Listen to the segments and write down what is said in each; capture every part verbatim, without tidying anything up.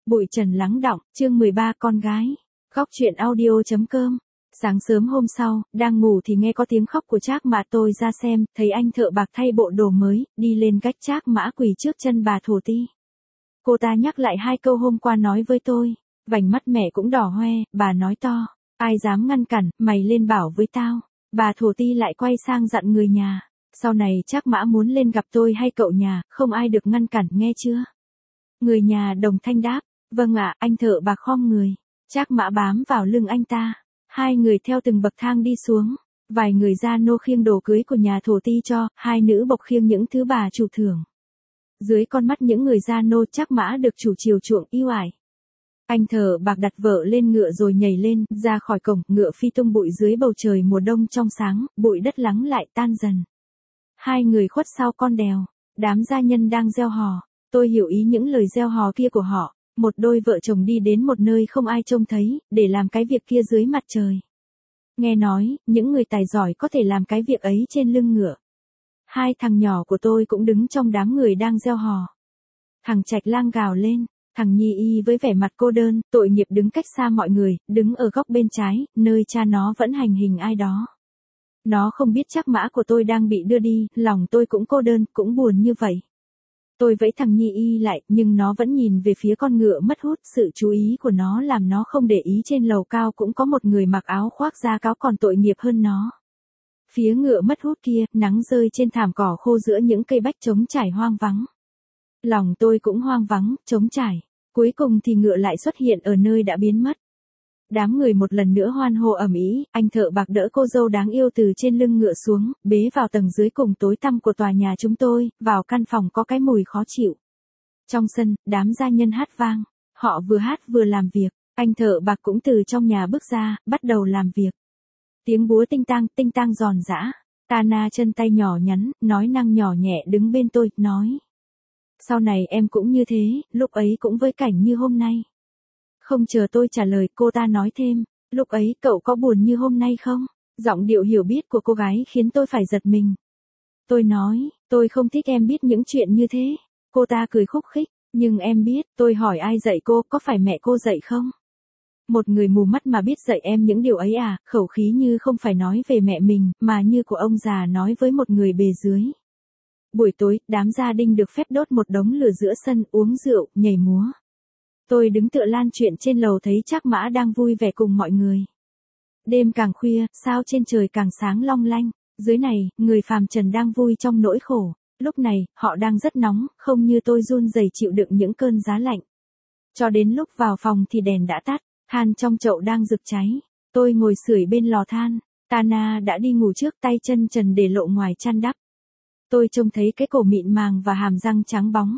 Bụi trần lắng đọng, chương mười ba con gái. Khóc chuyện audio.com. Sáng sớm hôm sau, đang ngủ thì nghe có tiếng khóc của Trác Mã, tôi ra xem, thấy anh thợ bạc thay bộ đồ mới, đi lên cách Trác Mã quỳ trước chân bà Thổ Ti. Cô ta nhắc lại hai câu hôm qua nói với tôi, vành mắt mẹ cũng đỏ hoe, bà nói to, ai dám ngăn cản, mày lên bảo với tao. Bà Thổ Ti lại quay sang dặn người nhà, sau này Trác Mã muốn lên gặp tôi hay cậu nhà, không ai được ngăn cản, nghe chưa? Người nhà đồng thanh đáp, vâng ạ. Anh thợ bạc khom người, Trác Mã bám vào lưng anh ta, hai người theo từng bậc thang đi xuống, vài người gia nô khiêng đồ cưới của nhà Thổ Ti cho, hai nữ bộc khiêng những thứ bà chủ thưởng. Dưới con mắt những người gia nô, Trác Mã được chủ chiều chuộng yêu ải. Anh thợ bạc đặt vợ lên ngựa rồi nhảy lên, ra khỏi cổng, ngựa phi tung bụi dưới bầu trời mùa đông trong sáng, bụi đất lắng lại tan dần. Hai người khuất sau con đèo, đám gia nhân đang reo hò. Tôi hiểu ý những lời reo hò kia của họ, một đôi vợ chồng đi đến một nơi không ai trông thấy, để làm cái việc kia dưới mặt trời. Nghe nói, những người tài giỏi có thể làm cái việc ấy trên lưng ngựa. Hai thằng nhỏ của tôi cũng đứng trong đám người đang reo hò. Thằng Trạch Lang gào lên, thằng Nhi Y với vẻ mặt cô đơn, tội nghiệp đứng cách xa mọi người, đứng ở góc bên trái, nơi cha nó vẫn hành hình ai đó. Nó không biết Trác Mã của tôi đang bị đưa đi, lòng tôi cũng cô đơn, cũng buồn như vậy. Tôi vẫy thằng Nhi Y lại, nhưng nó vẫn nhìn về phía con ngựa mất hút, sự chú ý của nó làm nó không để ý trên lầu cao cũng có một người mặc áo khoác da cáo còn tội nghiệp hơn nó. Phía ngựa mất hút kia, nắng rơi trên thảm cỏ khô giữa những cây bách trống trải hoang vắng. Lòng tôi cũng hoang vắng, trống trải. Cuối cùng thì ngựa lại xuất hiện ở nơi đã biến mất. Đám người một lần nữa hoan hô ầm ĩ, anh thợ bạc đỡ cô dâu đáng yêu từ trên lưng ngựa xuống, bế vào tầng dưới cùng tối tăm của tòa nhà chúng tôi, vào căn phòng có cái mùi khó chịu. Trong sân, đám gia nhân hát vang, họ vừa hát vừa làm việc, anh thợ bạc cũng từ trong nhà bước ra, bắt đầu làm việc. Tiếng búa tinh tang, tinh tang giòn giã, Tana chân tay nhỏ nhắn, nói năng nhỏ nhẹ đứng bên tôi, nói. Sau này em cũng như thế, lúc ấy cũng với cảnh như hôm nay. Không chờ tôi trả lời, cô ta nói thêm, lúc ấy cậu có buồn như hôm nay không? Giọng điệu hiểu biết của cô gái khiến tôi phải giật mình. Tôi nói, tôi không thích em biết những chuyện như thế. Cô ta cười khúc khích, nhưng em biết, tôi hỏi ai dạy cô, có phải mẹ cô dạy không? Một người mù mắt mà biết dạy em những điều ấy à, khẩu khí như không phải nói về mẹ mình, mà như của ông già nói với một người bề dưới. Buổi tối, đám gia đình được phép đốt một đống lửa giữa sân, uống rượu, nhảy múa. Tôi đứng tựa lan chuyện trên lầu thấy Trác Mã đang vui vẻ cùng mọi người. Đêm càng khuya, sao trên trời càng sáng long lanh, dưới này, người phàm trần đang vui trong nỗi khổ. Lúc này, họ đang rất nóng, không như tôi run rẩy chịu đựng những cơn giá lạnh. Cho đến lúc vào phòng thì đèn đã tắt, than trong chậu đang rực cháy. Tôi ngồi sưởi bên lò than, Tana đã đi ngủ trước, tay chân trần để lộ ngoài chăn đắp. Tôi trông thấy cái cổ mịn màng và hàm răng trắng bóng.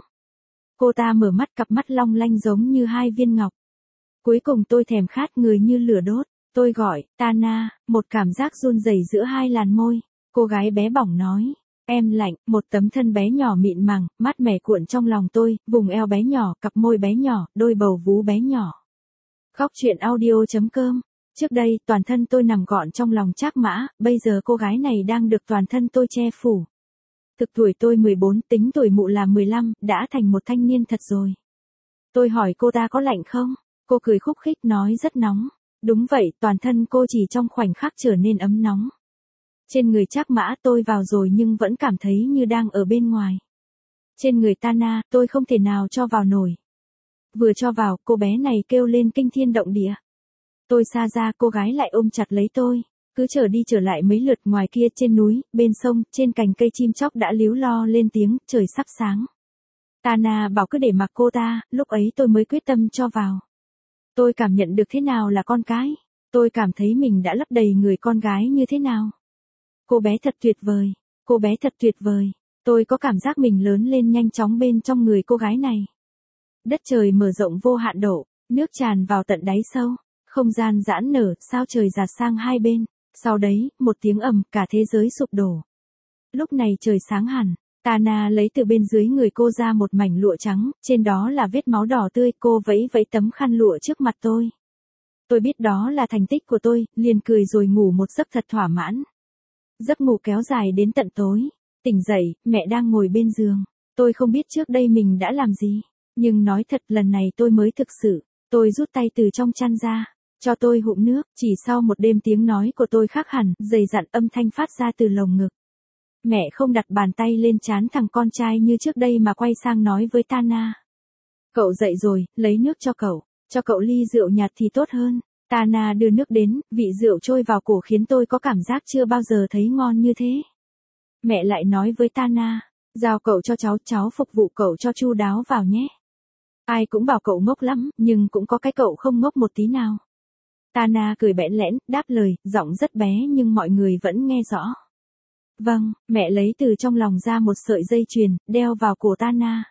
Cô ta mở mắt, cặp mắt long lanh giống như hai viên ngọc. Cuối cùng tôi thèm khát, người như lửa đốt. Tôi gọi, Tana, một cảm giác run rẩy giữa hai làn môi. Cô gái bé bỏng nói, em lạnh, một tấm thân bé nhỏ mịn màng, mát mẻ cuộn trong lòng tôi, vùng eo bé nhỏ, cặp môi bé nhỏ, đôi bầu vú bé nhỏ. Khóc chuyện audio.com. Trước đây, toàn thân tôi nằm gọn trong lòng Trác Mã, bây giờ cô gái này đang được toàn thân tôi che phủ. Thực tuổi tôi mười bốn, tính tuổi mụ là mười lăm, đã thành một thanh niên thật rồi. Tôi hỏi cô ta có lạnh không? Cô cười khúc khích nói rất nóng. Đúng vậy, toàn thân cô chỉ trong khoảnh khắc trở nên ấm nóng. Trên người Trác Mã tôi vào rồi nhưng vẫn cảm thấy như đang ở bên ngoài. Trên người Tana, tôi không thể nào cho vào nổi. Vừa cho vào, cô bé này kêu lên kinh thiên động địa. Tôi xa ra, cô gái lại ôm chặt lấy tôi. Cứ trở đi trở lại mấy lượt, ngoài kia trên núi, bên sông, trên cành cây chim chóc đã líu lo lên tiếng, trời sắp sáng. Tana bảo cứ để mặc cô ta, lúc ấy tôi mới quyết tâm cho vào. Tôi cảm nhận được thế nào là con cái. Tôi cảm thấy mình đã lấp đầy người con gái như thế nào. Cô bé thật tuyệt vời. Cô bé thật tuyệt vời. Tôi có cảm giác mình lớn lên nhanh chóng bên trong người cô gái này. Đất trời mở rộng vô hạn độ, nước tràn vào tận đáy sâu. Không gian giãn nở, sao trời dạt sang hai bên. Sau đấy, một tiếng ầm, cả thế giới sụp đổ. Lúc này trời sáng hẳn, Tana lấy từ bên dưới người cô ra một mảnh lụa trắng, trên đó là vết máu đỏ tươi, cô vẫy vẫy tấm khăn lụa trước mặt tôi. Tôi biết đó là thành tích của tôi, liền cười rồi ngủ một giấc thật thỏa mãn. Giấc ngủ kéo dài đến tận tối, tỉnh dậy, mẹ đang ngồi bên giường. Tôi không biết trước đây mình đã làm gì. Nhưng nói thật lần này tôi mới thực sự, tôi rút tay từ trong chăn ra, cho tôi hụm nước, chỉ sau một đêm tiếng nói của tôi khác hẳn, dày dặn âm thanh phát ra từ lồng ngực. Mẹ không đặt bàn tay lên trán thằng con trai như trước đây mà quay sang nói với Tana. Cậu dậy rồi, lấy nước cho cậu, cho cậu ly rượu nhạt thì tốt hơn. Tana đưa nước đến, vị rượu trôi vào cổ khiến tôi có cảm giác chưa bao giờ thấy ngon như thế. Mẹ lại nói với Tana, giao cậu cho cháu, cháu phục vụ cậu cho chu đáo vào nhé. Ai cũng bảo cậu ngốc lắm, nhưng cũng có cái cậu không ngốc một tí nào. Tana cười bẽn lẽn, đáp lời, giọng rất bé nhưng mọi người vẫn nghe rõ. Vâng, mẹ lấy từ trong lòng ra một sợi dây chuyền, đeo vào cổ Tana.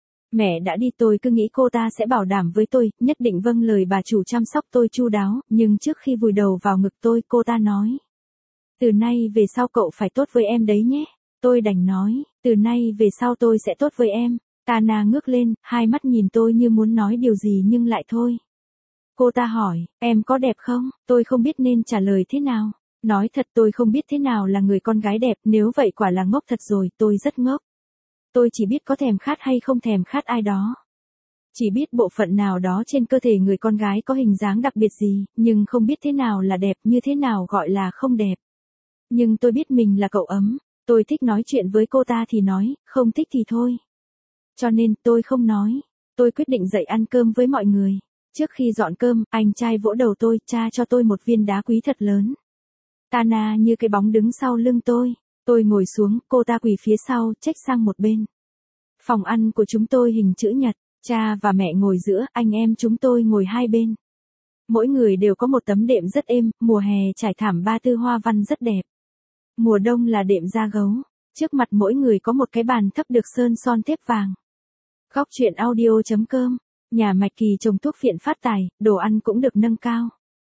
Mẹ đã đi, tôi cứ nghĩ cô ta sẽ bảo đảm với tôi, nhất định vâng lời bà chủ chăm sóc tôi chu đáo, nhưng trước khi vùi đầu vào ngực tôi, cô ta nói. Từ nay về sau cậu phải tốt với em đấy nhé. Tôi đành nói, từ nay về sau tôi sẽ tốt với em. Tana ngước lên, hai mắt nhìn tôi như muốn nói điều gì nhưng lại thôi. Cô ta hỏi, em có đẹp không? Tôi không biết nên trả lời thế nào. Nói thật tôi không biết thế nào là người con gái đẹp, nếu vậy quả là ngốc thật rồi, tôi rất ngốc. Tôi chỉ biết có thèm khát hay không thèm khát ai đó. Chỉ biết bộ phận nào đó trên cơ thể người con gái có hình dáng đặc biệt gì, nhưng không biết thế nào là đẹp, như thế nào gọi là không đẹp. Nhưng tôi biết mình là cậu ấm, tôi thích nói chuyện với cô ta thì nói, không thích thì thôi. Cho nên tôi không nói, tôi quyết định dậy ăn cơm với mọi người. Trước khi dọn cơm, anh trai vỗ đầu tôi, cha cho tôi một viên đá quý thật lớn. Tana như cái bóng đứng sau lưng tôi. Tôi ngồi xuống, cô ta quỳ phía sau, trách sang một bên. Phòng ăn của chúng tôi hình chữ nhật, cha và mẹ ngồi giữa, anh em chúng tôi ngồi hai bên. Mỗi người đều có một tấm đệm rất êm, mùa hè trải thảm ba tư hoa văn rất đẹp. Mùa đông là đệm da gấu. Trước mặt mỗi người có một cái bàn thấp được sơn son thép vàng. Góc truyện audio chấm com, nhà Mạch Kỳ trồng thuốc phiện phát tài, đồ ăn cũng được nâng cao.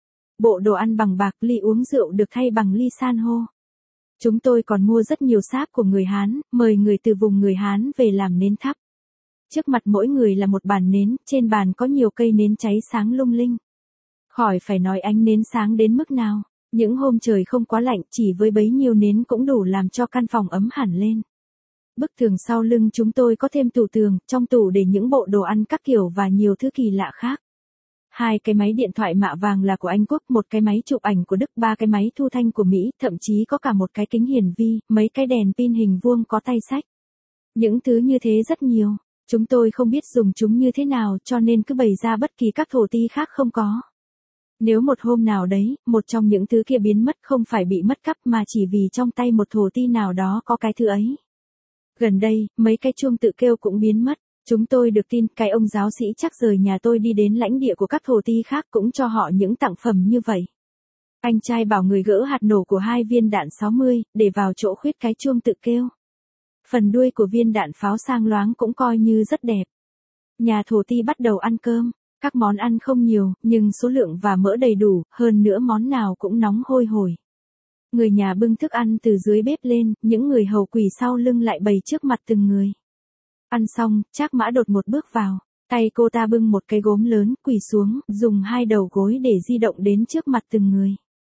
Bộ đồ ăn bằng bạc, ly uống rượu được thay bằng ly san hô. Chúng tôi còn mua rất nhiều sáp của người Hán, mời người từ vùng người Hán về làm nến thắp. Trước mặt mỗi người là một bàn nến, trên bàn có nhiều cây nến cháy sáng lung linh. Khỏi phải nói ánh nến sáng đến mức nào, những hôm trời không quá lạnh chỉ với bấy nhiêu nến cũng đủ làm cho căn phòng ấm hẳn lên. Bức tường sau lưng chúng tôi có thêm tủ tường, trong tủ để những bộ đồ ăn các kiểu và nhiều thứ kỳ lạ khác. Hai cái máy điện thoại mạ vàng là của Anh Quốc, một cái máy chụp ảnh của Đức, ba cái máy thu thanh của Mỹ, thậm chí có cả một cái kính hiển vi, mấy cái đèn pin hình vuông có tay xách. Những thứ như thế rất nhiều, chúng tôi không biết dùng chúng như thế nào cho nên cứ bày ra bất kỳ các thổ ti khác không có. Nếu một hôm nào đấy, một trong những thứ kia biến mất không phải bị mất cắp mà chỉ vì trong tay một thổ ti nào đó có cái thứ ấy. Gần đây, mấy cái chuông tự kêu cũng biến mất. Chúng tôi được tin cái ông giáo sĩ chắc rời nhà tôi đi đến lãnh địa của các thổ ti khác cũng cho họ những tặng phẩm như vậy. Anh trai bảo người gỡ hạt nổ của hai viên đạn sáu mươi, để vào chỗ khuyết cái chuông tự kêu. Phần đuôi của viên đạn pháo sang loáng cũng coi như rất đẹp. Nhà thổ ti bắt đầu ăn cơm. Các món ăn không nhiều, nhưng số lượng và mỡ đầy đủ, hơn nữa món nào cũng nóng hôi hổi. Người nhà bưng thức ăn từ dưới bếp lên, những người hầu quỳ sau lưng lại bày trước mặt từng người. Ăn xong, Trác Mã đột một bước vào, tay cô ta bưng một cái gốm lớn, quỳ xuống, dùng hai đầu gối để di động đến trước mặt từng người.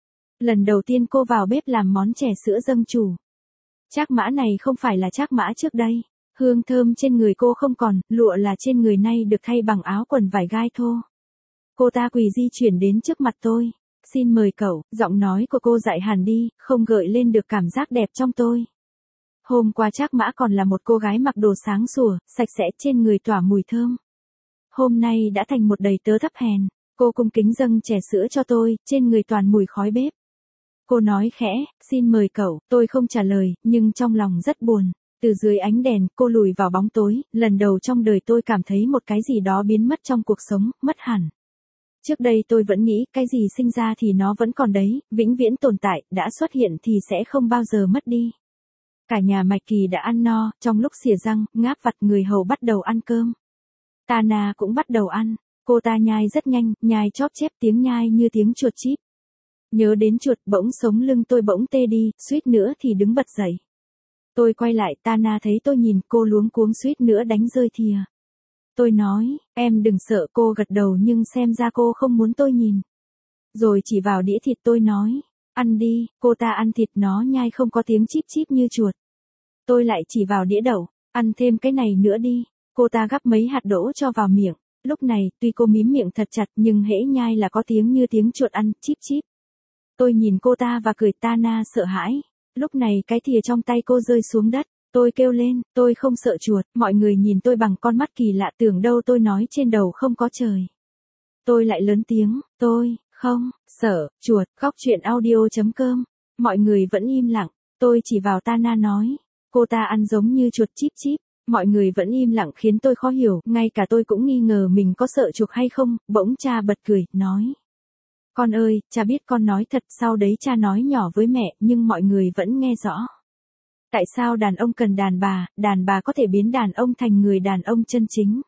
Lần đầu tiên cô vào bếp làm món chè sữa dâng chủ. Trác Mã này không phải là Trác Mã trước đây, hương thơm trên người cô không còn, lụa là trên người nay được thay bằng áo quần vải gai thô. Cô ta quỳ di chuyển đến trước mặt tôi, xin mời cậu, giọng nói của cô dại hẳn đi, không gợi lên được cảm giác đẹp trong tôi. Hôm qua Trác Mã còn là một cô gái mặc đồ sáng sủa, sạch sẽ trên người tỏa mùi thơm. Hôm nay đã thành một đầy tớ thấp hèn, cô cung kính dâng chè sữa cho tôi, trên người toàn mùi khói bếp. Cô nói khẽ, xin mời cậu, tôi không trả lời, nhưng trong lòng rất buồn. Từ dưới ánh đèn, cô lùi vào bóng tối, lần đầu trong đời tôi cảm thấy một cái gì đó biến mất trong cuộc sống, mất hẳn. Trước đây tôi vẫn nghĩ, cái gì sinh ra thì nó vẫn còn đấy, vĩnh viễn tồn tại, đã xuất hiện thì sẽ không bao giờ mất đi. Cả nhà Mạch Kỳ đã ăn no, trong lúc xỉa răng, ngáp vặt người hầu bắt đầu ăn cơm. Tana cũng bắt đầu ăn, cô ta nhai rất nhanh, nhai chóp chép tiếng nhai như tiếng chuột chíp. Nhớ đến chuột, bỗng sống lưng tôi bỗng tê đi, suýt nữa thì đứng bật dậy. Tôi quay lại, Tana thấy tôi nhìn, cô luống cuống suýt nữa đánh rơi thìa. Tôi nói, em đừng sợ, cô gật đầu nhưng xem ra cô không muốn tôi nhìn. Rồi chỉ vào đĩa thịt tôi nói, ăn đi, cô ta ăn thịt nó nhai không có tiếng chíp chíp như chuột. Tôi lại chỉ vào đĩa đậu, ăn thêm cái này nữa đi. Cô ta gắp mấy hạt đỗ cho vào miệng. Lúc này, tuy cô mím miệng thật chặt nhưng hễ nhai là có tiếng như tiếng chuột ăn, chíp chíp. Tôi nhìn cô ta và cười. Tana sợ hãi. Lúc này cái thìa trong tay cô rơi xuống đất. Tôi kêu lên, tôi không sợ chuột. Mọi người nhìn tôi bằng con mắt kỳ lạ, tưởng đâu tôi nói trên đầu không có trời. Tôi lại lớn tiếng, tôi, không, sợ, chuột. Khóc chuyện audio chấm com. Mọi người vẫn im lặng. Tôi chỉ vào Tana nói. Cô ta ăn giống như chuột, chíp chíp. Mọi người vẫn im lặng khiến tôi khó hiểu. Ngay cả tôi cũng nghi ngờ mình có sợ chuột hay không. Bỗng cha bật cười, nói. Con ơi, cha biết con nói thật. Sau đấy cha nói nhỏ với mẹ, nhưng mọi người vẫn nghe rõ. Tại sao đàn ông cần đàn bà, đàn bà có thể biến đàn ông thành người đàn ông chân chính.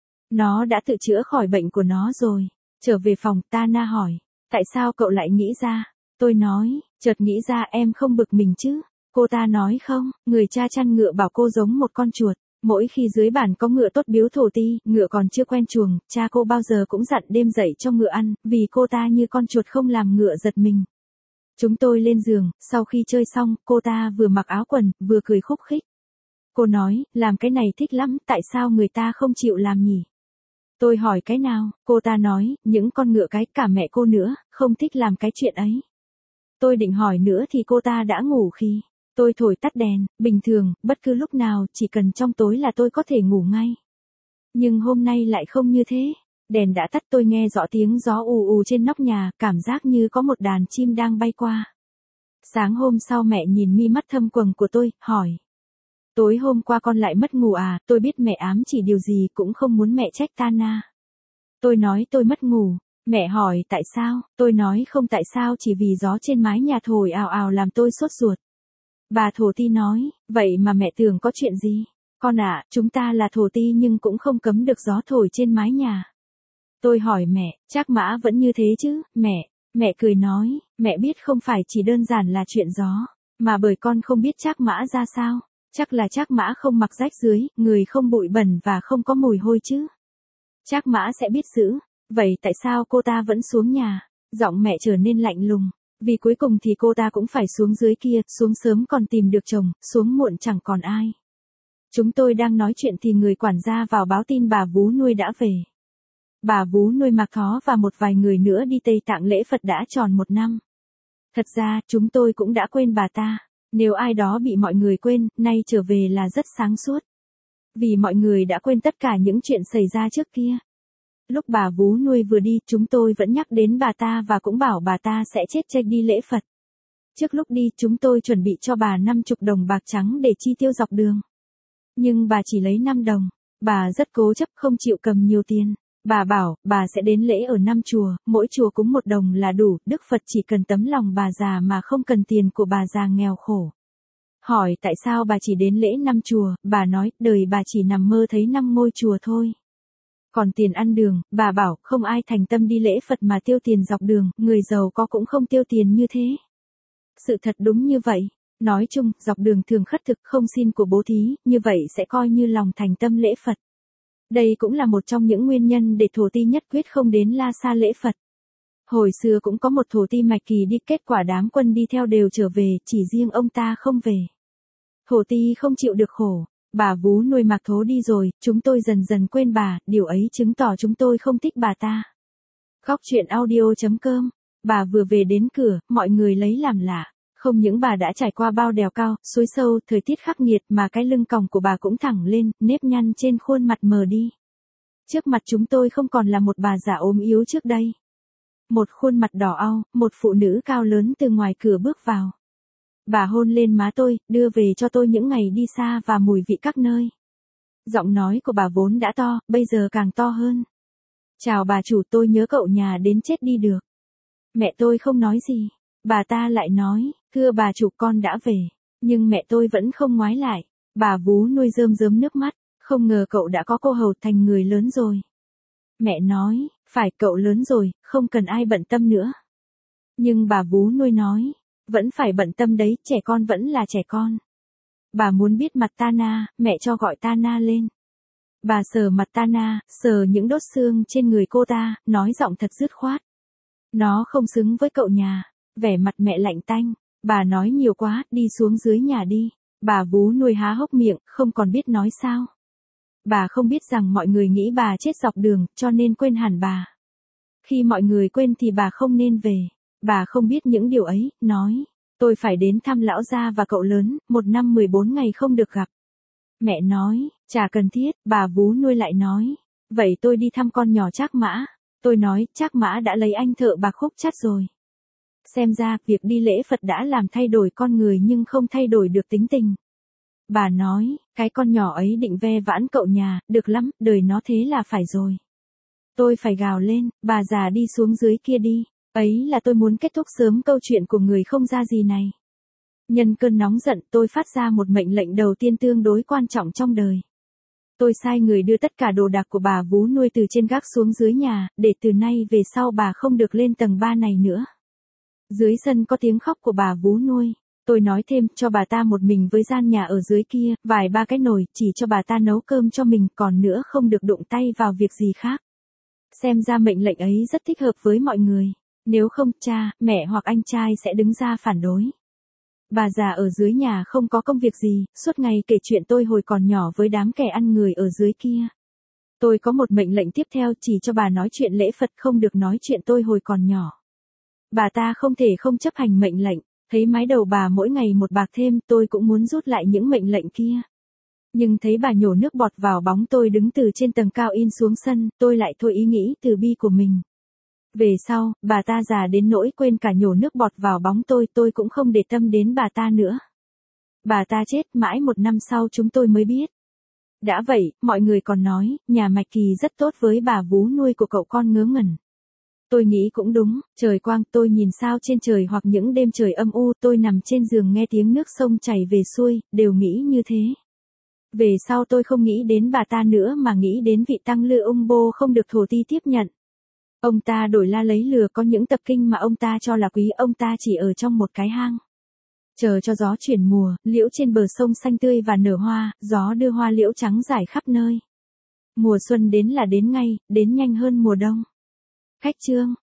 Nó đã tự chữa khỏi bệnh của nó rồi. Trở về phòng, Tana hỏi. Tại sao cậu lại nghĩ ra? Tôi nói, chợt nghĩ ra em không bực mình chứ. Cô ta nói không, người cha chăn ngựa bảo cô giống một con chuột. Mỗi khi dưới bản có ngựa tốt biếu thổ ti, ngựa còn chưa quen chuồng, cha cô bao giờ cũng dặn đêm dậy cho ngựa ăn, vì cô ta như con chuột không làm ngựa giật mình. Chúng tôi lên giường, sau khi chơi xong, cô ta vừa mặc áo quần, vừa cười khúc khích. Cô nói, làm cái này thích lắm, tại sao người ta không chịu làm nhỉ? Tôi hỏi cái nào, cô ta nói, những con ngựa cái, cả mẹ cô nữa, không thích làm cái chuyện ấy. Tôi định hỏi nữa thì cô ta đã ngủ khi. Tôi thổi tắt đèn, bình thường, bất cứ lúc nào, chỉ cần trong tối là tôi có thể ngủ ngay. Nhưng hôm nay lại không như thế. Đèn đã tắt, tôi nghe rõ tiếng gió ù ù trên nóc nhà, cảm giác như có một đàn chim đang bay qua. Sáng hôm sau mẹ nhìn mi mắt thâm quầng của tôi, hỏi. Tối hôm qua con lại mất ngủ à? Tôi biết mẹ ám chỉ điều gì, cũng không muốn mẹ trách Tana. Tôi nói tôi mất ngủ. Mẹ hỏi tại sao? Tôi nói không tại sao, chỉ vì gió trên mái nhà thổi ào ào làm tôi sốt ruột. Bà thổ ti nói, vậy mà mẹ tưởng có chuyện gì? Con ạ, à, chúng ta là thổ ti nhưng cũng không cấm được gió thổi trên mái nhà. Tôi hỏi mẹ, Trác Mã vẫn như thế chứ, mẹ? Mẹ cười nói, mẹ biết không phải chỉ đơn giản là chuyện gió, mà bởi con không biết Trác Mã ra sao. Chắc là Trác Mã không mặc rách dưới, người không bụi bẩn và không có mùi hôi chứ. Trác Mã sẽ biết giữ. Vậy tại sao cô ta vẫn xuống nhà? Giọng mẹ trở nên lạnh lùng. Vì cuối cùng thì cô ta cũng phải xuống dưới kia, xuống sớm còn tìm được chồng, xuống muộn chẳng còn ai. Chúng tôi đang nói chuyện thì người quản gia vào báo tin bà vú nuôi đã về. Bà vú nuôi Mạc Thó và một vài người nữa đi Tây Tạng lễ Phật đã tròn một năm. Thật ra, chúng tôi cũng đã quên bà ta. Nếu ai đó bị mọi người quên, nay trở về là rất sáng suốt. Vì mọi người đã quên tất cả những chuyện xảy ra trước kia. Lúc bà vú nuôi vừa đi, chúng tôi vẫn nhắc đến bà ta và cũng bảo bà ta sẽ chết chệch đi lễ Phật. Trước lúc đi, chúng tôi chuẩn bị cho bà năm mươi đồng bạc trắng để chi tiêu dọc đường. Nhưng bà chỉ lấy năm đồng. Bà rất cố chấp không chịu cầm nhiều tiền. Bà bảo, bà sẽ đến lễ ở năm chùa, mỗi chùa cúng một đồng là đủ, Đức Phật chỉ cần tấm lòng bà già mà không cần tiền của bà già nghèo khổ. Hỏi tại sao bà chỉ đến lễ năm chùa, bà nói, đời bà chỉ nằm mơ thấy năm ngôi chùa thôi. Còn tiền ăn đường, bà bảo, không ai thành tâm đi lễ Phật mà tiêu tiền dọc đường, người giàu có cũng không tiêu tiền như thế. Sự thật đúng như vậy. Nói chung, dọc đường thường khất thực không xin của bố thí, như vậy sẽ coi như lòng thành tâm lễ Phật. Đây cũng là một trong những nguyên nhân để thổ ti nhất quyết không đến La Sa lễ Phật. Hồi xưa cũng có một thổ ti mạch kỳ đi, kết quả đám quân đi theo đều trở về, chỉ riêng ông ta không về. Thổ ti không chịu được khổ. Bà vú nuôi Mạc Thố đi rồi, chúng tôi dần dần quên bà, điều ấy chứng tỏ chúng tôi không thích bà ta. Khóc chuyện audio chấm com. Bà vừa về đến cửa, mọi người lấy làm lạ. Không những bà đã trải qua bao đèo cao, suối sâu, thời tiết khắc nghiệt mà cái lưng còng của bà cũng thẳng lên, nếp nhăn trên khuôn mặt mờ đi. Trước mặt chúng tôi không còn là một bà già ốm yếu trước đây. Một khuôn mặt đỏ au, một phụ nữ cao lớn từ ngoài cửa bước vào. Bà hôn lên má tôi, đưa về cho tôi những ngày đi xa và mùi vị các nơi. Giọng nói của bà vốn đã to, bây giờ càng to hơn. Chào bà chủ, tôi nhớ cậu nhà đến chết đi được. Mẹ tôi không nói gì. Bà ta lại nói, thưa bà chủ, con đã về. Nhưng mẹ tôi vẫn không ngoái lại. Bà vú nuôi rơm rớm nước mắt, không ngờ cậu đã có cô hầu thành người lớn rồi. Mẹ nói, phải, cậu lớn rồi, không cần ai bận tâm nữa. Nhưng bà vú nuôi nói, vẫn phải bận tâm đấy, trẻ con vẫn là trẻ con. Bà muốn biết mặt Tana, mẹ cho gọi Tana lên. Bà sờ mặt Tana, sờ những đốt xương trên người cô ta, nói giọng thật dứt khoát. Nó không xứng với cậu nhà. Vẻ mặt mẹ lạnh tanh. Bà nói nhiều quá, đi xuống dưới nhà đi. Bà vú nuôi há hốc miệng, không còn biết nói sao. Bà không biết rằng mọi người nghĩ bà chết dọc đường, cho nên quên hẳn bà. Khi mọi người quên thì bà không nên về. Bà không biết những điều ấy, nói. Tôi phải đến thăm lão gia và cậu lớn, một năm mười bốn ngày không được gặp. Mẹ nói, chả cần thiết, bà vú nuôi lại nói. Vậy tôi đi thăm con nhỏ Trác Mã. Tôi nói, Trác Mã đã lấy anh thợ bạc Khúc Chắt rồi. Xem ra, việc đi lễ Phật đã làm thay đổi con người nhưng không thay đổi được tính tình. Bà nói, cái con nhỏ ấy định ve vãn cậu nhà, được lắm, đời nó thế là phải rồi. Tôi phải gào lên, bà già đi xuống dưới kia đi. Ấy là tôi muốn kết thúc sớm câu chuyện của người không ra gì này. Nhân cơn nóng giận, tôi phát ra một mệnh lệnh đầu tiên tương đối quan trọng trong đời. Tôi sai người đưa tất cả đồ đạc của bà vú nuôi từ trên gác xuống dưới nhà, để từ nay về sau bà không được lên tầng ba này nữa. Dưới sân có tiếng khóc của bà vú nuôi. Tôi nói thêm, cho bà ta một mình với gian nhà ở dưới kia, vài ba cái nồi, chỉ cho bà ta nấu cơm cho mình, còn nữa không được đụng tay vào việc gì khác. Xem ra mệnh lệnh ấy rất thích hợp với mọi người. Nếu không, cha, mẹ hoặc anh trai sẽ đứng ra phản đối. Bà già ở dưới nhà không có công việc gì, suốt ngày kể chuyện tôi hồi còn nhỏ với đám kẻ ăn người ở dưới kia. Tôi có một mệnh lệnh tiếp theo, chỉ cho bà nói chuyện lễ Phật, không được nói chuyện tôi hồi còn nhỏ. Bà ta không thể không chấp hành mệnh lệnh, thấy mái đầu bà mỗi ngày một bạc thêm, tôi cũng muốn rút lại những mệnh lệnh kia. Nhưng thấy bà nhổ nước bọt vào bóng tôi đứng từ trên tầng cao in xuống sân, tôi lại thôi ý nghĩ từ bi của mình. Về sau, bà ta già đến nỗi quên cả nhổ nước bọt vào bóng tôi, tôi cũng không để tâm đến bà ta nữa. Bà ta chết mãi một năm sau chúng tôi mới biết. Đã vậy, mọi người còn nói, nhà Mạch Kỳ rất tốt với bà vú nuôi của cậu con ngớ ngẩn. Tôi nghĩ cũng đúng, trời quang, tôi nhìn sao trên trời hoặc những đêm trời âm u, tôi nằm trên giường nghe tiếng nước sông chảy về xuôi, đều nghĩ như thế. Về sau tôi không nghĩ đến bà ta nữa mà nghĩ đến vị tăng lư ông Bô không được thổ ti tiếp nhận. Ông ta đổi la lấy lừa, có những tập kinh mà ông ta cho là quý, ông ta chỉ ở trong một cái hang. Chờ cho gió chuyển mùa, liễu trên bờ sông xanh tươi và nở hoa, gió đưa hoa liễu trắng rải khắp nơi. Mùa xuân đến là đến ngay, đến nhanh hơn mùa đông. Khách chương